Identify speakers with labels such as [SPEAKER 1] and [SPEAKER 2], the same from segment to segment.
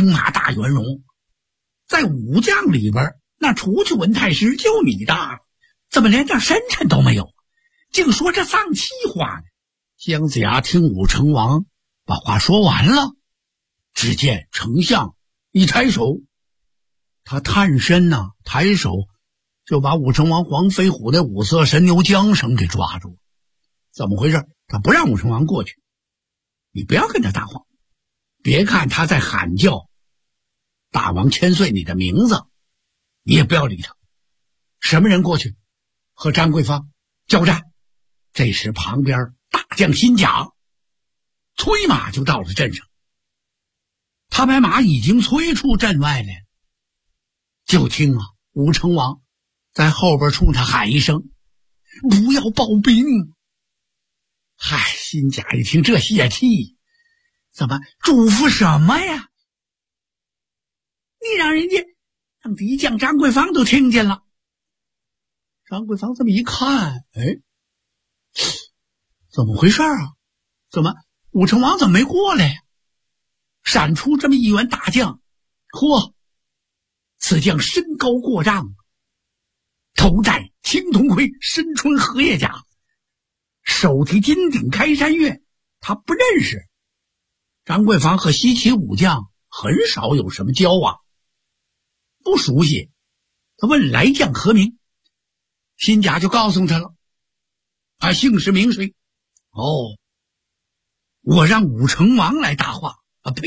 [SPEAKER 1] 兵马大元戎，在武将里边，那除去文太师就你大了，怎么连点深沉都没有，竟说这丧气话呢？姜子牙听武成王把话说完了，只见丞相一抬手，他探身抬手就把武成王黄飞虎的五色神牛缰绳给抓住。怎么回事？他不让武成王过去，你不要跟他搭话，别看他在喊叫大王千岁你的名字，你也不要理他。什么人过去和张桂芳交战？这时旁边大将辛甲催马就到了镇上，他把马已经催出镇外来，就听武成王在后边冲他喊一声：“不要暴兵！”嗨，辛甲一听这泄气，怎么嘱咐什么呀？你让敌将张桂芳都听见了。张桂芳这么一看，怎么回事啊？怎么武成王怎么没过来呀？闪出这么一员大将，嚯！此将身高过丈，头戴青铜盔，身穿荷叶甲，手提金顶开山月。他不认识张桂芳和西岐武将，很少有什么交往，不熟悉。他问来将何名，辛甲就告诉他了，姓氏名谁？我让武成王来搭话。呸！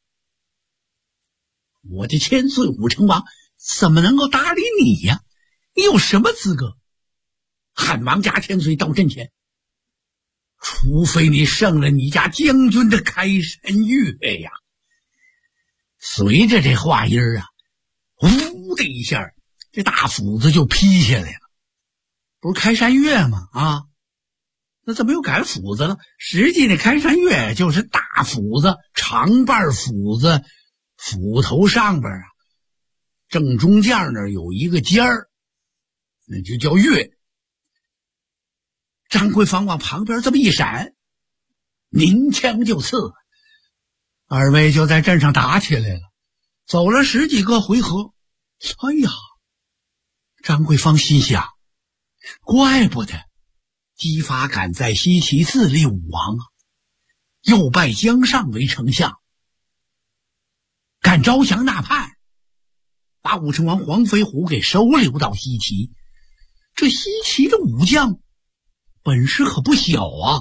[SPEAKER 1] 我的千岁武成王怎么能够搭理你呀？你有什么资格喊王家千岁到阵前？除非你胜了你家将军的开山月呀！随着这话音呼的一下，这大斧子就劈下来了。不是开山月吗？那怎么又改斧子了？实际那开山月就是大斧子，长把斧子，斧头上边正中间那儿有一个尖儿，那就叫月。张桂芳往旁边这么一闪，鸣枪就刺，二位就在阵上打起来了，走了10几个回合。哎呀，张桂芳心想，怪不得姬发敢在西岐自立武王又拜姜尚为丞相，敢招降纳叛，把武成王黄飞虎给收留到西岐。这西岐的武将本事可不小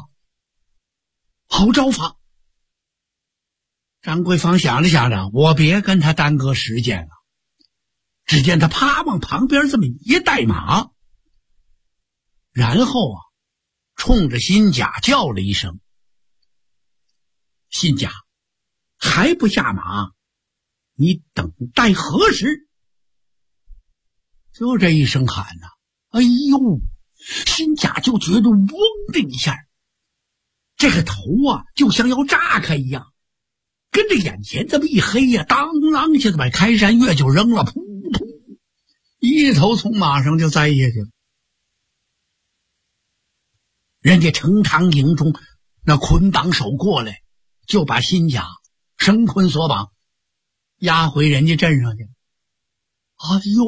[SPEAKER 1] 好招法。张桂芳想了想着，我别跟他耽搁时间了。只见他啪往旁边这么一带马，然后冲着辛甲叫了一声：“辛甲，还不下马，你等待何时？”就这一声喊哎呦，辛甲就觉得嗡的一下，这个头就像要炸开一样，跟着眼前这么一黑当啷一下子把开山月就扔了，噗噗，一头从马上就栽下去了。人家成汤营中那捆绑手过来，就把辛甲绳捆索绑，押回人家镇上去。哎呦，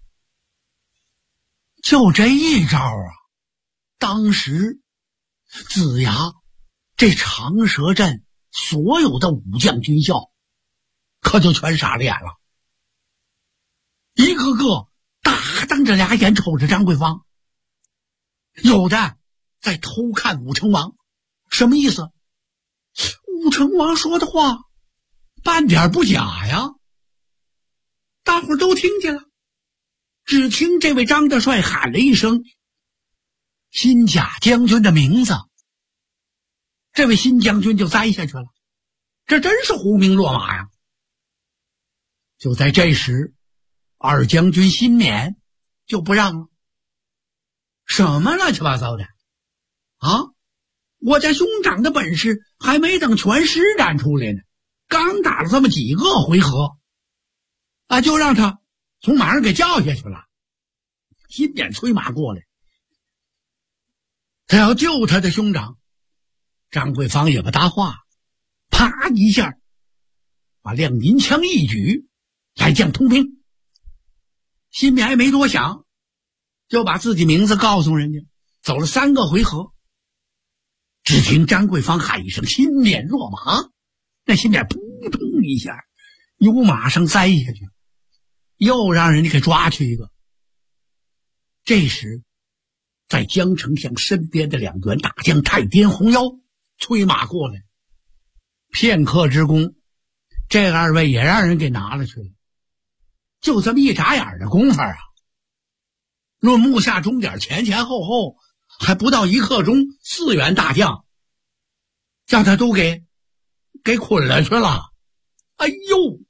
[SPEAKER 1] 就这一招当时子牙这长蛇阵所有的武将军校可就全傻了眼了，一个个大瞪着俩眼瞅着张桂芳，有的在偷看武成王。什么意思？武成王说的话半点不假呀，大伙儿都听见了。只听这位张大帅喊了一声辛甲将军的名字，这位辛将军就栽下去了，这真是狐名落马呀。就在这时，二将军辛勉就不让了。什么乱七八糟的我家兄长的本事还没等全施展出来呢，刚打了这么几个回合就让他从马上给叫下去了。辛勉催马过来，他要救他的兄长。张桂芳也不搭话，啪一下把亮银枪一举，来将通兵。新棉没多想，就把自己名字告诉人家，走了3个回合。只听张桂芳喊一声新棉落马，那新棉扑通一下由马上栽下去，又让人家给抓去一个。这时在江丞相身边的2员大将太颠红腰催马过来，片刻之功，这2位也让人给拿了去了。就这么一眨眼的功夫啊，论目下钟点前前后后还不到1刻钟，4员大将叫他都给捆了去了。哎呦，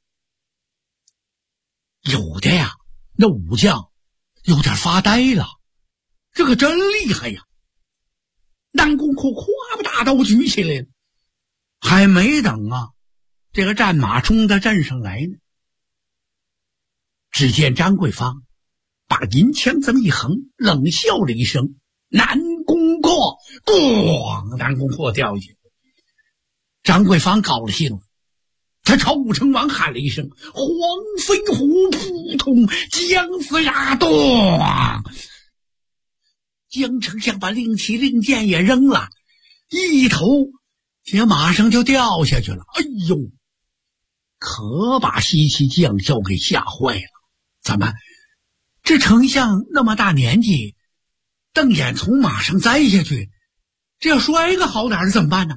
[SPEAKER 1] 有的呀，那武将有点发呆了，这可真厉害呀！南宫阔咵把大刀举起来了，还没等这个战马冲到阵上来呢，只见张桂芳把银枪这么一横，冷笑了一声：“南宫阔！”咣，南宫阔掉下去。张桂芳高兴了，他朝武成王喊了一声：“黄飞虎！”扑通，将死呀！咚！江丞相把令旗令箭也扔了，一头铁马上就掉下去了。哎呦，可把西岐将校给吓坏了。怎么，这丞相那么大年纪，瞪眼从马上栽下去，这要摔个好点怎么办呢？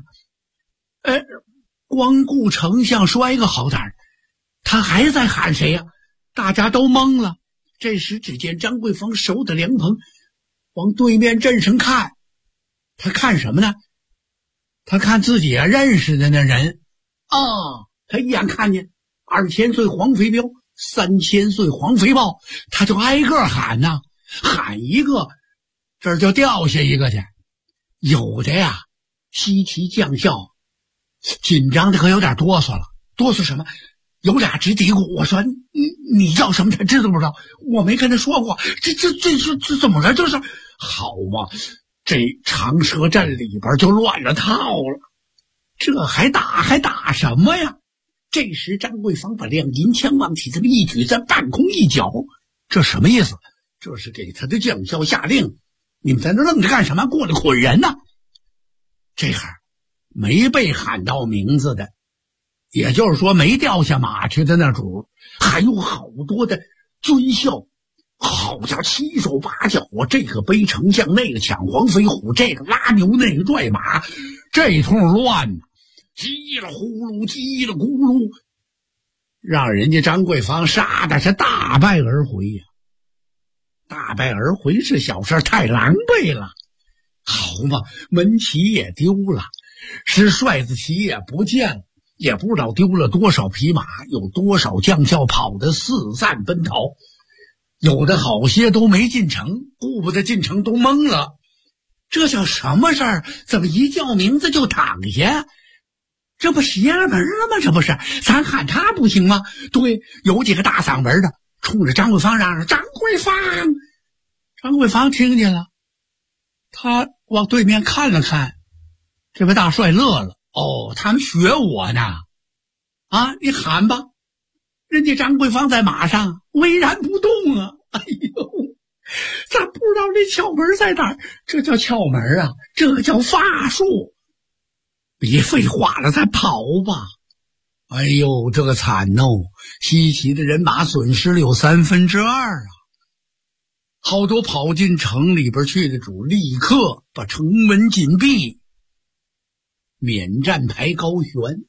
[SPEAKER 1] 光顾丞相摔个好点，他还在喊谁呀？大家都懵了。这时只见张桂芳手的凉棚往对面阵上看，他看什么呢？他看自己认识的那人他一眼看见2000岁黄肥彪、3000岁黄肥豹，他就挨个喊呐，喊一个这儿就掉下一个去。有的呀，西岐将校紧张的可有点哆嗦了。哆嗦什么？有俩直嘀咕，我说你叫什么？他知道不知道？我没跟他说过。这怎么了？这是好嘛？这长蛇阵里边就乱了套了，这还打什么呀？这时张桂芳把亮银枪往起这么一举，在半空一脚，这什么意思？这是给他的将校下令，你们在那愣着干什么？过来捆人呢！这会儿没被喊到名字的，也就是说没掉下马去的那主，还有好多的军校，好家伙，七手八脚啊！这个背丞相，那个抢黄飞虎，这个拉牛，那个拽马，这一通乱呢，叽了呼噜，叽了咕噜，让人家张桂芳杀的是大败而回呀！大败而回是小事，太狼狈了。好嘛，门旗也丢了，是帅子旗也不见了，也不知道丢了多少匹马，有多少将校跑得四散奔逃，有的好些都没进城，顾不得进城都懵了。这叫什么事儿？怎么一叫名字就躺下？这不邪了门了吗？这不是咱喊他不行吗？对，有几个大嗓门的冲着张桂芳嚷嚷：“张桂芳！”张桂芳听见了，他往对面看了看，这位大帅乐了：“哦，他们学我呢！啊，你喊吧。”人家张桂芳在马上巍然不动啊！哎呦，咱不知道这窍门在哪儿，这叫窍门啊，这叫法术。别废话了，咱跑吧！哎呦，这个惨哦！西岐的人马损失了有2/3啊！好多跑进城里边去的主，立刻把城门紧闭，免战牌高悬。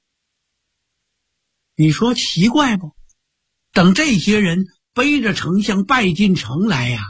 [SPEAKER 1] 你说奇怪不？等这些人背着丞相败进城来呀，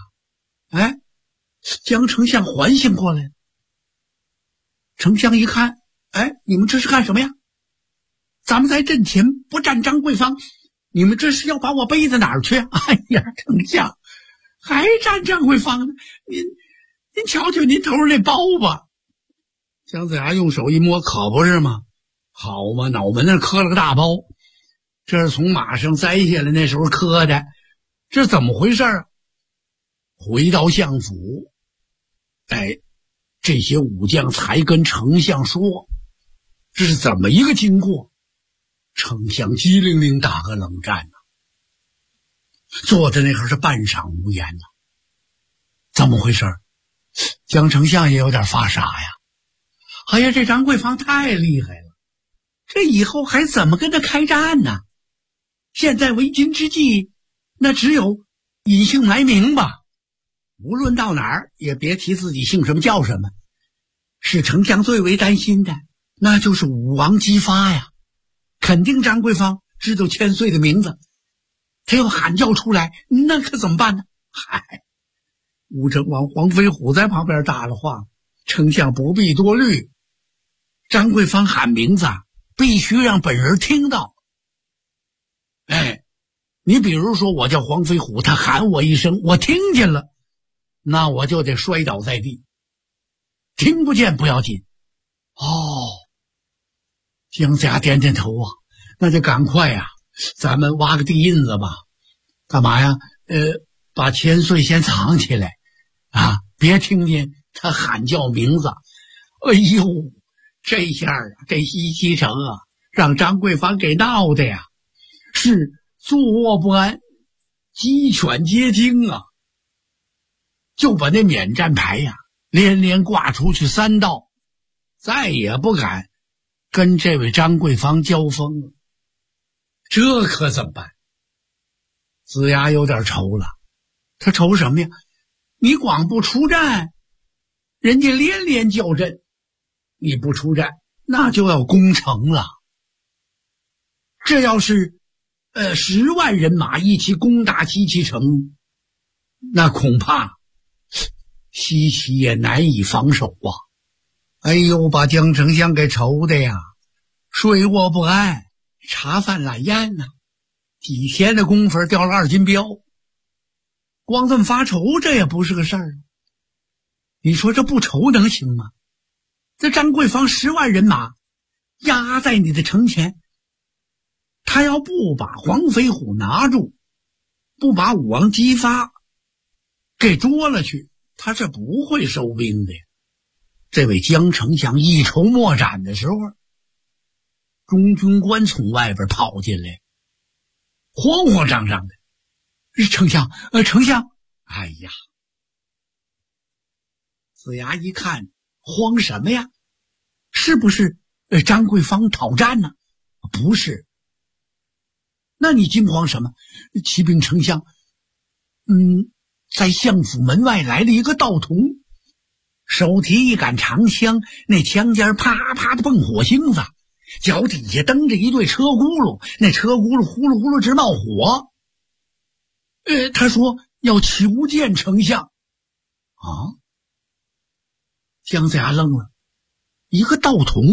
[SPEAKER 1] 江丞相缓醒过来。丞相一看，你们这是干什么呀？咱们在阵前不战张桂芳，你们这是要把我背到哪儿去？哎呀，丞相还战张桂芳呢？您瞧瞧您头上那包吧。姜子牙用手一摸，可不是吗？好嘛，脑门那磕了个大包，这是从马上摘下来那时候磕的，这怎么回事啊？回到相府，这些武将才跟丞相说这是怎么一个经过。 丞相机灵灵打个冷战坐在那会儿是半晌无言怎么回事？江丞相也有点发傻呀。哎呀，这张桂芳太厉害了，这以后还怎么跟他开战呢？现在为今之计，那只有隐姓埋名吧。无论到哪儿也别提自己姓什么叫什么。是丞相最为担心的，那就是武王姬发呀。肯定张桂芳知道千岁的名字，他要喊叫出来，那可怎么办呢？嗨，武成王黄飞虎在旁边搭了话，丞相不必多虑，张桂芳喊名字必须让本人听到。你比如说我叫黄飞虎，他喊我一声，我听见了，那我就得摔倒在地。听不见不要紧。姜子牙点点头那就赶快呀，咱们挖个地印子吧。干嘛呀？把千岁先藏起来别听见他喊叫名字。哎呦，这下这西岐城让张桂芳给闹的呀，是坐卧不安，鸡犬皆惊就把那免战牌连连挂出去3道，再也不敢跟这位张桂芳交锋了。这可怎么办？子牙有点愁了。他愁什么呀？你光不出战，人家连连叫阵，你不出战，那就要攻城了。这要是10万人马一起攻打西岐城，那恐怕西岐也难以防守哎呦，把江丞相给愁的呀，睡卧不安，茶饭懒咽几天的功夫掉了2斤膘。光这么发愁，这也不是个事儿。你说这不愁能行吗？这张桂芳10万人马压在你的城前，他要不把黄飞虎拿住，不把武王姬发给捉了去，他是不会收兵的呀。这位江丞相一筹莫展的时候，中军官从外边跑进来，慌慌张张的。丞相，丞相！哎呀，子牙一看，慌什么呀？是不是张桂芳讨战呢？不是。那你惊慌什么？启禀丞相，在相府门外来了一个道童，手提一杆长枪，那枪尖啪啪的蹦火星子，脚底下蹬着一对车轱辘，那车轱辘呼噜呼噜直冒火。他说要求见丞相。姜子牙愣了，一个道童，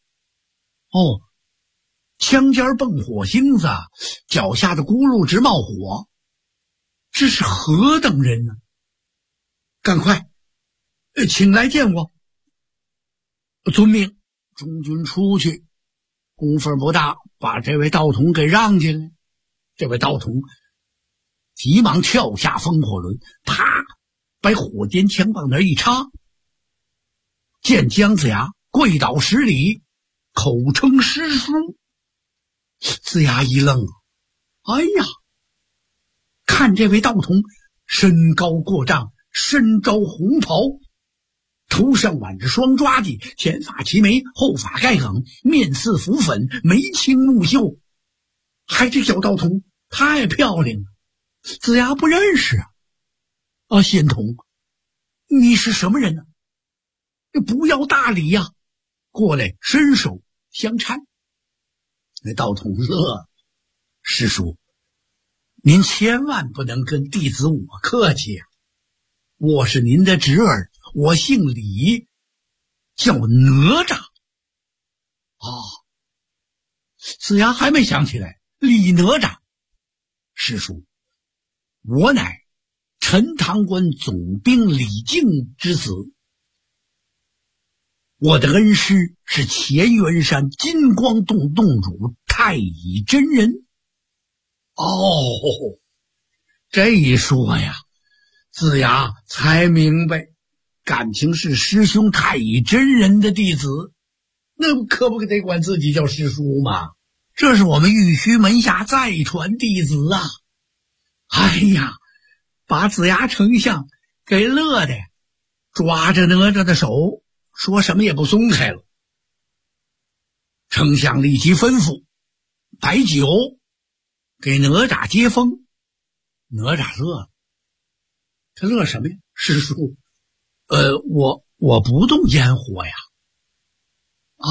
[SPEAKER 1] 枪尖蹦火星子，脚下的轱辘直冒火，这是何等人呢？赶快请来见我。遵命。中军出去，功夫不大，把这位道童给让进来。这位道童急忙跳下风火轮，啪，把火尖枪往那一插，见姜子牙跪倒10里，口称师叔。子牙一愣，哎呀，看这位道童身高过丈，身着红袍，头上挽着双抓髻，前发齐眉，后发盖梗，面似浮粉，眉清目秀，还这小道童太漂亮了。子牙不认识仙童，你是什么人呢？不要大礼呀，过来伸手相搀。那道童乐，师叔，您千万不能跟弟子我客气我是您的侄儿，我姓李，叫哪吒。子牙还没想起来，李哪吒。师叔，我乃陈塘关总兵李靖之子，我的恩师是乾元山金光洞洞主太乙真人。这一说呀，子牙才明白，感情是师兄太乙真人的弟子，那可不得管自己叫师叔吗？ 这是我们玉虚门下再传弟子啊！哎呀，把子牙丞相给乐的，抓着哪吒的手，说什么也不松开了。丞相立即吩咐摆酒给哪吒接风。哪吒乐了，他乐什么呀？师叔，我不动烟火呀。啊，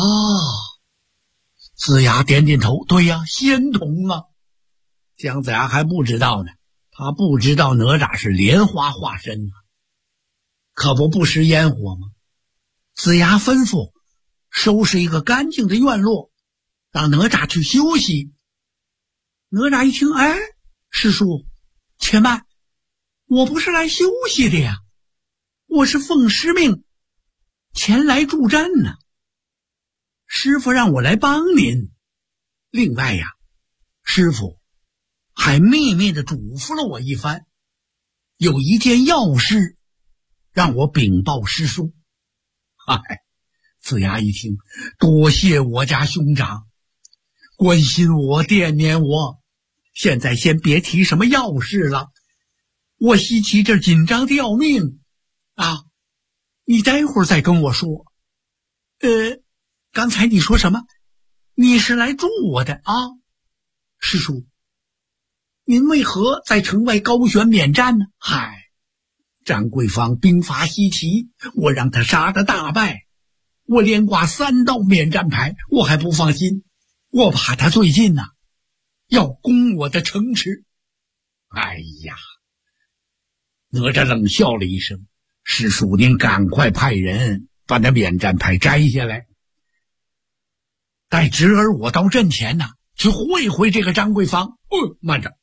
[SPEAKER 1] 子牙点点头，对呀，仙童啊。姜子牙还不知道呢，他不知道哪吒是莲花化身啊，可不食烟火吗？子牙吩咐收拾一个干净的院落，让哪吒去休息。哪吒一听，哎，师叔，且慢，我不是来休息的呀，我是奉师命前来助战呢。师父让我来帮您，另外呀，师父还秘密地嘱咐了我一番，有一件要事让我禀报师叔。嗨，子牙一听，多谢我家兄长关心我惦念我，现在先别提什么要事了，我西岐这紧张的要命啊！你待会儿再跟我说。刚才你说什么？你是来助我的啊？师叔，您为何在城外高悬免战呢？嗨，张桂芳兵伐西岐，我让他杀得大败，我连挂3道免战牌，我还不放心，我怕他最近呢要攻我的城池。哎呀，哪吒冷笑了一声，师叔您赶快派人把那免战牌摘下来，带侄儿我到阵前呢，去会会这个张桂芳。慢着！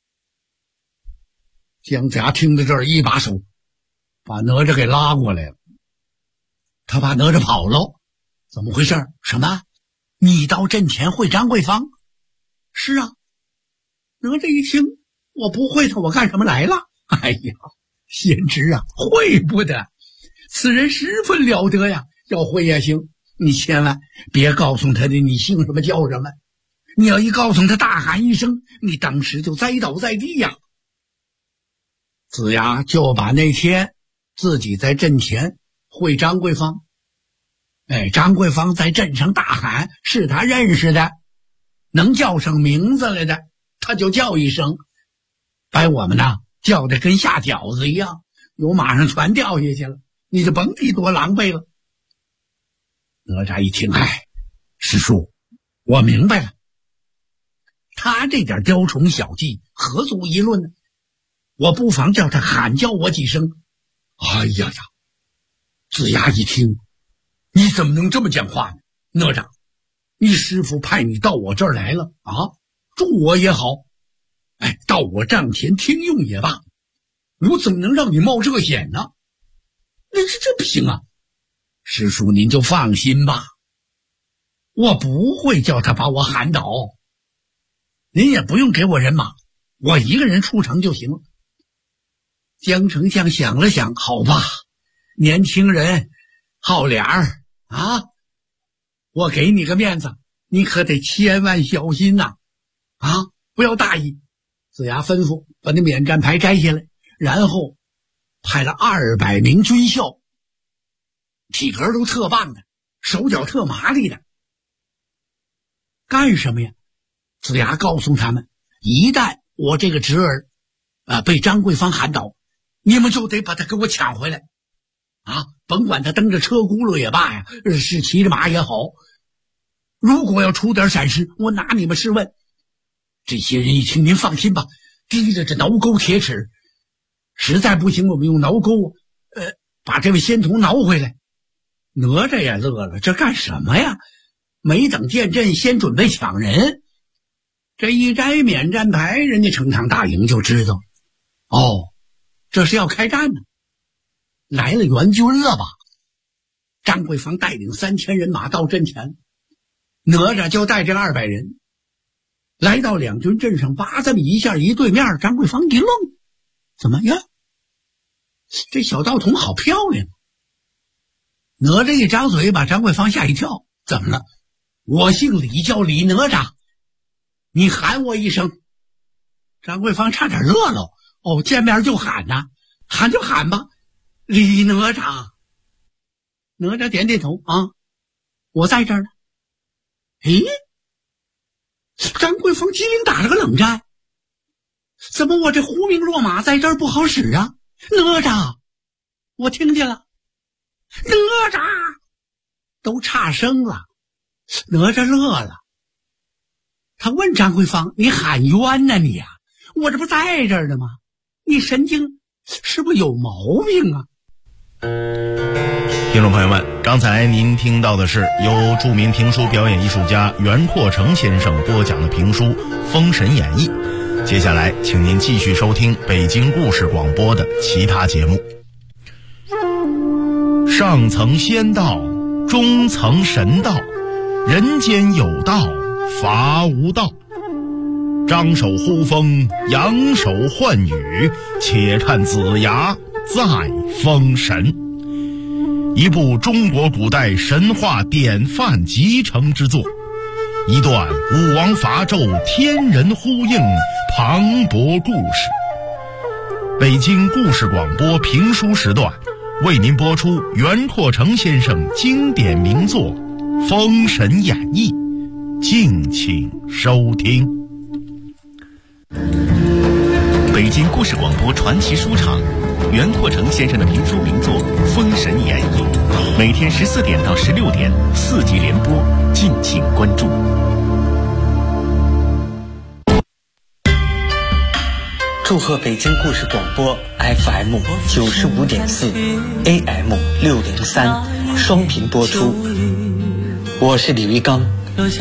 [SPEAKER 1] 姜子牙听到这儿，一把手把哪吒给拉过来了。他怕哪吒跑了，怎么回事？什么？你到阵前会张桂芳？是啊。哪吒一听，我不会他，我干什么来了？哎呀，贤侄啊，会不得，此人十分了得呀，要会也行。你千万别告诉他的你姓什么叫什么，你要一告诉他，大喊一声，你当时就栽倒在地呀。子牙就把那天自己在阵前会张桂芳，张桂芳在阵上大喊，是他认识的，能叫上名字来的他就叫一声，把我们呢叫得跟下饺子一样，有马上全掉下去了，你就甭提多狼狈了。哪吒一听，师叔，我明白了，他这点雕虫小技何足一论呢？我不妨叫他喊叫我几声。哎呀呀！子牙一听，你怎么能这么讲话呢？哪吒，你师父派你到我这儿来了啊，助我也好，到我帐前听用也罢，我怎么能让你冒这个险呢？这不行啊！师叔您就放心吧，我不会叫他把我喊倒，您也不用给我人马，我一个人出城就行了。姜丞相想了想，好吧，年轻人好脸儿啊，我给你个面子，你可得千万小心呐，不要大意。子牙吩咐把那免战牌摘下来，然后派了200名军校，体格都特棒的，手脚特麻利的。干什么呀？子牙告诉他们，一旦我这个侄儿被张桂芳喊倒，你们就得把他给我抢回来甭管他蹬着车轱辘也罢呀，是骑着马也好，如果要出点闪失，我拿你们试问。这些人一听，您放心吧，提着这挠钩铁尺，实在不行我们用挠钩把这位仙童挠回来。哪吒也乐了，这干什么呀？没等见阵，先准备抢人。这一摘免战牌，人家成汤大营就知道，这是要开战呢，来了援军了吧？张桂芳带领3000人马到阵前，哪吒就带着200人来到两军阵上，扒这么一下一对面，张桂芳一愣，怎么呀？这小道童好漂亮！哪吒一张嘴把张桂芳吓一跳，怎么了？我姓李，叫李哪吒， 你喊我一声。张桂芳差点乐了。哦，见面就喊呐，喊就喊吧。李哪吒。哪吒点点头啊，我在这儿呢。诶，张桂芳机灵打了个冷战。怎么我这狐名落马在这儿不好使啊？哪吒，我听见了。哪吒，都差声了。哪吒乐了。他问张桂芳：“你喊冤呢你啊？我这不在这儿呢吗？你神经是不是有毛病啊？”
[SPEAKER 2] 听众朋友们，刚才您听到的是由著名评书表演艺术家袁阔成先生播讲的评书《封神演义》。接下来请您继续收听北京故事广播的其他节目。上层仙道，中层神道，人间有道，伐无道。张手呼风，扬手唤雨，且看子牙再封神。一部中国古代神话典范集成之作，一段武王伐纣天人呼应磅礴故事。北京故事广播评书时段为您播出袁阔成先生经典名作《封神演义》，敬请收听。
[SPEAKER 3] 北京故事广播传奇书场，袁阔成先生的评书名作《封神演义》，每天14点到16点4集连播，敬请关注。
[SPEAKER 4] 祝贺北京故事广播 FM 95.4 AM 603双频播出。我是李玉刚。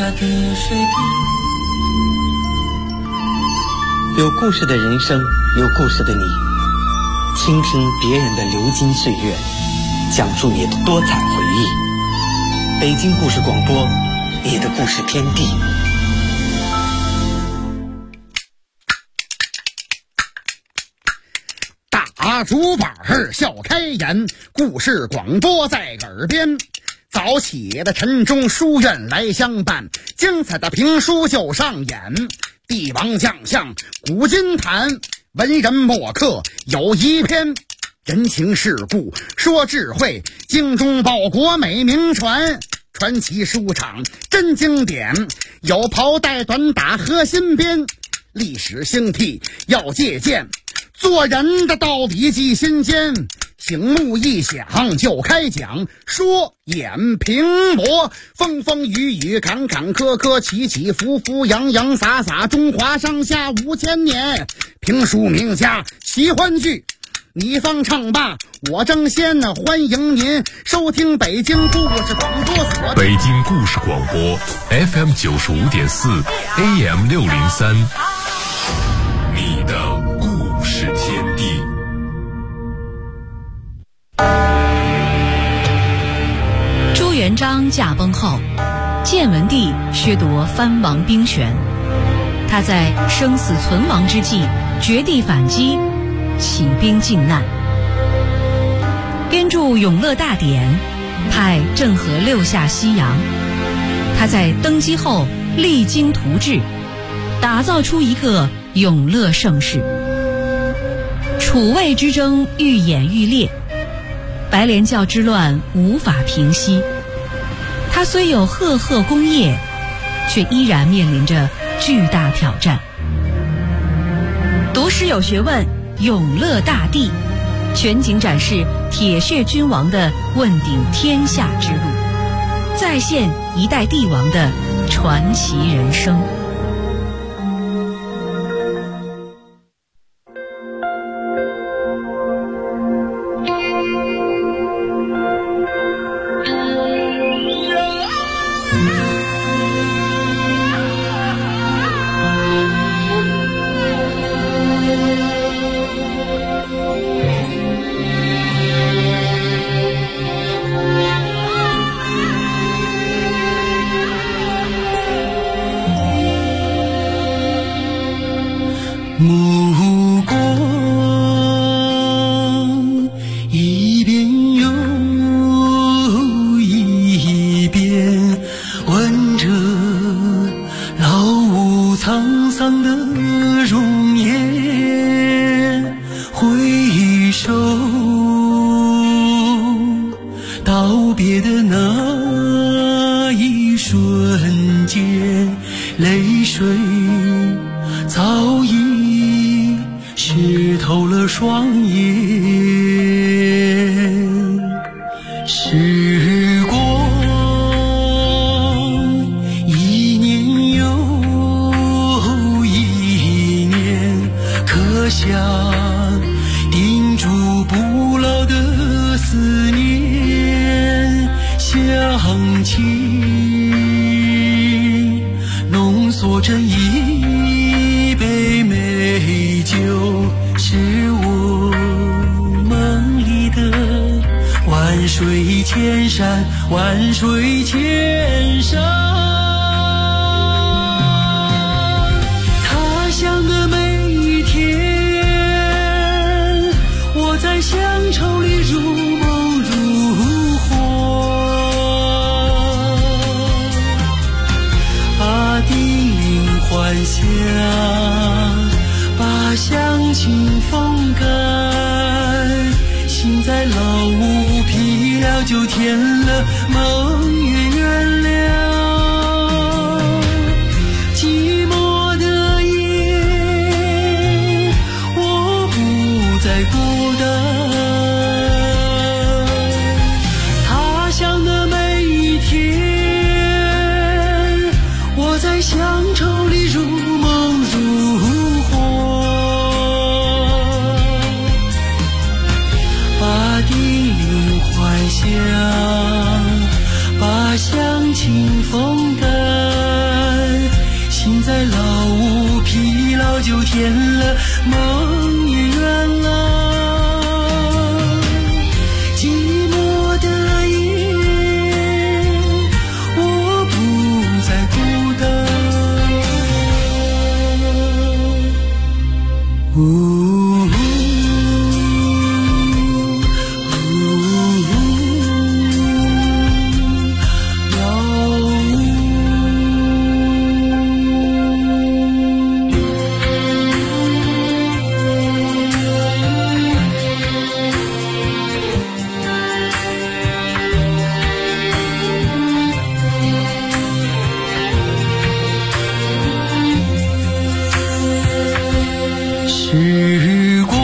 [SPEAKER 4] 有故事的人生，有故事的你，倾听别人的流金岁月，讲述你的多彩回忆。北京故事广播，你的故事天地。
[SPEAKER 5] 大竹板笑开颜，故事广播在耳边。早起的晨钟书院来相伴，精彩的评书就上演。帝王将相古今谈，文人墨客有一篇。人情世故说智慧，精忠报国美名传。传奇书场真经典，有袍带短打和新编。历史兴替要借鉴，做人的道理记心间。醒目一响就开讲，说演评罗，风风雨雨坎坎坷坷，起起伏伏洋洋洒洒，中华上下5000年。评书名家奇欢聚，你方唱罢我争先，欢迎您收听北京故事广播所。
[SPEAKER 6] 北京故事广播 FM 95.4 AM 603，你的故事天地。
[SPEAKER 7] 朱元璋驾崩后，建文帝削夺藩王兵权，他在生死存亡之际绝地反击，起兵靖难，编著《永乐大典》，派郑和6下西洋。他在登基后励精图治，打造出一个永乐盛世。楚魏之争愈演愈烈，白莲教之乱无法平息。他虽有赫赫功业，却依然面临着巨大挑战。读诗有学问，永乐大帝全景展示铁血君王的问鼎天下之路，再现一代帝王的传奇人生。
[SPEAKER 8] 目光一遍又一遍，问着老吾苍的容颜，回首道别的那一瞬间，泪水早已湿透了双眼。时光一年又一年，刻下钉住不老的思念。乡情浓缩成一杯美酒，是我梦里的万水千山，万水千山。他乡的每一天，我在乡愁里如梦如幻，把叮咛还乡，把乡情风干，心在老屋疲了就填了，梦也圆了。寂寞的夜，我不再孤单。他乡的每一天，我在乡愁里如梦如幻，把叮咛还乡，把乡情风干，心在老屋疲劳就填了，梦也圆了。寂寞的夜，我不再孤单。时光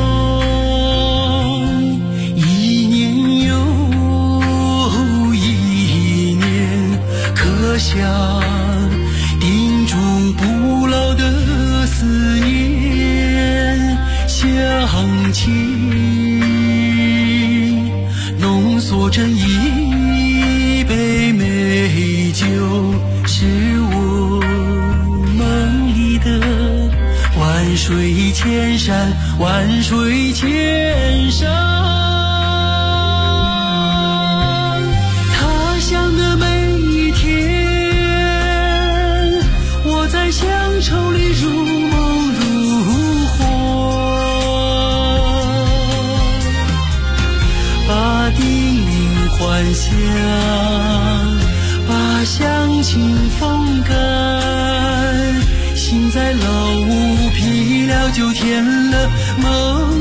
[SPEAKER 8] 一年又一年，刻下钉住不老的思念。乡情浓缩成一杯美酒，是我梦里的万水千山，万水千山。他乡的每一天，我在乡愁里如梦如幻，把叮咛还乡，把乡情风干，心在老屋疲了就填了，梦